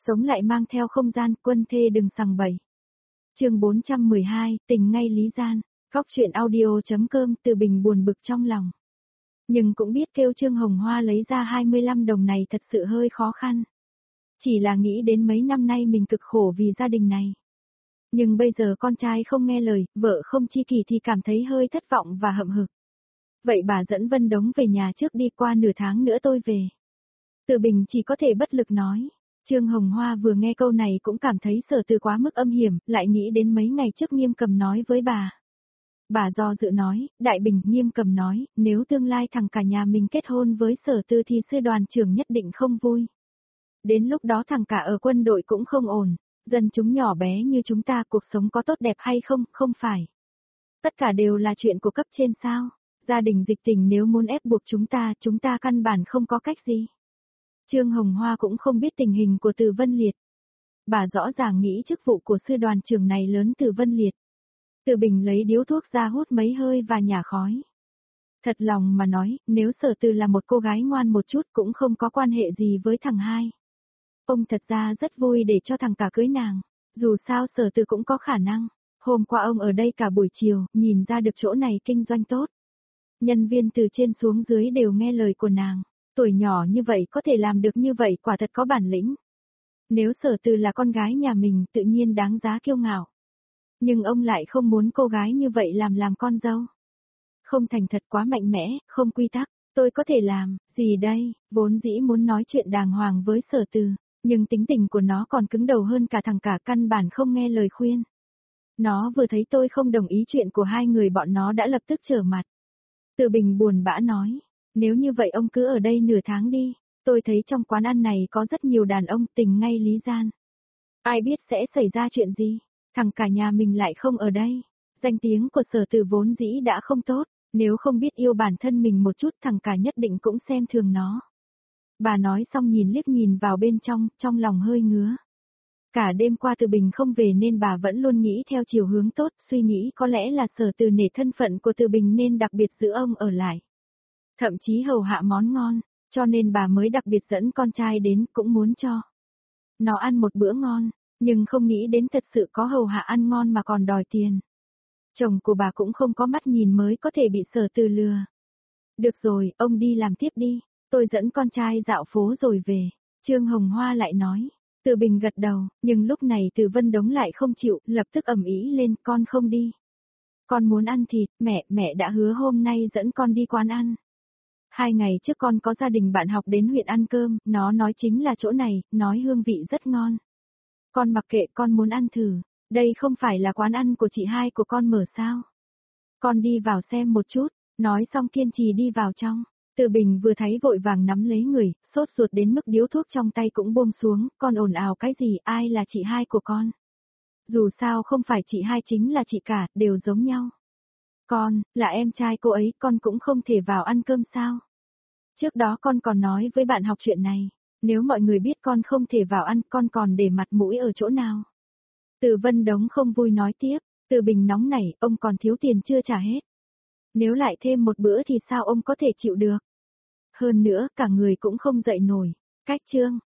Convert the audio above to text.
Sống lại mang theo không gian, quân thê đừng sằng bậy. Chương 412, tình ngay lý gian. Góc truyện audio.com. Từ Bình buồn bực trong lòng. Nhưng cũng biết kêu Trương Hồng Hoa lấy ra 25 đồng này thật sự hơi khó khăn. Chỉ là nghĩ đến mấy năm nay mình cực khổ vì gia đình này. Nhưng bây giờ con trai không nghe lời, vợ không chi kỷ thì cảm thấy hơi thất vọng và hậm hực. Vậy bà dẫn Vân Đống về nhà trước đi, qua nửa tháng nữa tôi về. Từ Bình chỉ có thể bất lực nói. Trương Hồng Hoa vừa nghe câu này cũng cảm thấy Sở Từ quá mức âm hiểm, lại nghĩ đến mấy ngày trước Nghiêm Cầm nói với bà. Bà do dự nói, Đại Bình, Nghiêm Cầm nói, nếu tương lai thằng cả nhà mình kết hôn với Sở Từ thì sư đoàn trưởng nhất định không vui. Đến lúc đó thằng cả ở quân đội cũng không ổn, dân chúng nhỏ bé như chúng ta cuộc sống có tốt đẹp hay không, không phải. Tất cả đều là chuyện của cấp trên sao, gia đình Dịch Tình nếu muốn ép buộc chúng ta căn bản không có cách gì. Trương Hồng Hoa cũng không biết tình hình của Từ Vân Liệt. Bà rõ ràng nghĩ chức vụ của sư đoàn trưởng này lớn Từ Vân Liệt. Từ Bình lấy điếu thuốc ra hút mấy hơi và nhả khói. Thật lòng mà nói, nếu Sở Từ là một cô gái ngoan một chút cũng không có quan hệ gì với thằng hai. Ông thật ra rất vui để cho thằng cả cưới nàng, dù sao Sở Từ cũng có khả năng. Hôm qua ông ở đây cả buổi chiều, nhìn ra được chỗ này kinh doanh tốt. Nhân viên từ trên xuống dưới đều nghe lời của nàng. Tuổi nhỏ như vậy có thể làm được như vậy quả thật có bản lĩnh. Nếu Sở Từ là con gái nhà mình tự nhiên đáng giá kiêu ngạo. Nhưng ông lại không muốn cô gái như vậy làm con dâu. Không thành thật, quá mạnh mẽ, không quy tắc, tôi có thể làm, gì đây, vốn dĩ muốn nói chuyện đàng hoàng với Sở Từ, nhưng tính tình của nó còn cứng đầu hơn cả thằng cả, căn bản không nghe lời khuyên. Nó vừa thấy tôi không đồng ý chuyện của hai người bọn nó đã lập tức trở mặt. Từ Bình buồn bã nói, nếu như vậy ông cứ ở đây nửa tháng đi, tôi thấy trong quán ăn này có rất nhiều đàn ông tình ngay lý gian. Ai biết sẽ xảy ra chuyện gì, thằng cả nhà mình lại không ở đây. Danh tiếng của Sở Từ vốn dĩ đã không tốt, nếu không biết yêu bản thân mình một chút thằng cả nhất định cũng xem thường nó. Bà nói xong liếc nhìn vào bên trong lòng hơi ngứa. Cả đêm qua Từ Bình không về nên bà vẫn luôn nghĩ theo chiều hướng tốt, suy nghĩ có lẽ là Sở Từ nể thân phận của Từ Bình nên đặc biệt giữ ông ở lại. Thậm chí hầu hạ món ngon, cho nên bà mới đặc biệt dẫn con trai đến, cũng muốn cho nó ăn một bữa ngon, nhưng không nghĩ đến thật sự có hầu hạ ăn ngon mà còn đòi tiền. Chồng của bà cũng không có mắt nhìn mới có thể bị Sở Từ lừa. Được rồi, ông đi làm tiếp đi, tôi dẫn con trai dạo phố rồi về. Trương Hồng Hoa lại nói. Từ Bình gật đầu, nhưng lúc này Từ Vân Đống lại không chịu, lập tức ầm ĩ lên, con không đi. Con muốn ăn thịt, mẹ đã hứa hôm nay dẫn con đi quán ăn. 2 ngày trước con có gia đình bạn học đến huyện ăn cơm, nó nói chính là chỗ này, nói hương vị rất ngon. Con mặc kệ, con muốn ăn thử, đây không phải là quán ăn của chị hai của con mở sao? Con đi vào xem một chút, nói xong kiên trì đi vào trong. Từ Bình vừa thấy vội vàng nắm lấy người, sốt ruột đến mức điếu thuốc trong tay cũng buông xuống, con ồn ào cái gì, ai là chị hai của con? Dù sao không phải chị hai chính là chị cả, đều giống nhau. Con, là em trai cô ấy, con cũng không thể vào ăn cơm sao? Trước đó con còn nói với bạn học chuyện này, nếu mọi người biết con không thể vào ăn, con còn để mặt mũi ở chỗ nào? Từ Vân Đống không vui nói tiếp, Từ Bình nóng nảy, ông còn thiếu tiền chưa trả hết. Nếu lại thêm một bữa thì sao ông có thể chịu được? Hơn nữa, cả người cũng không dậy nổi. Cách Trương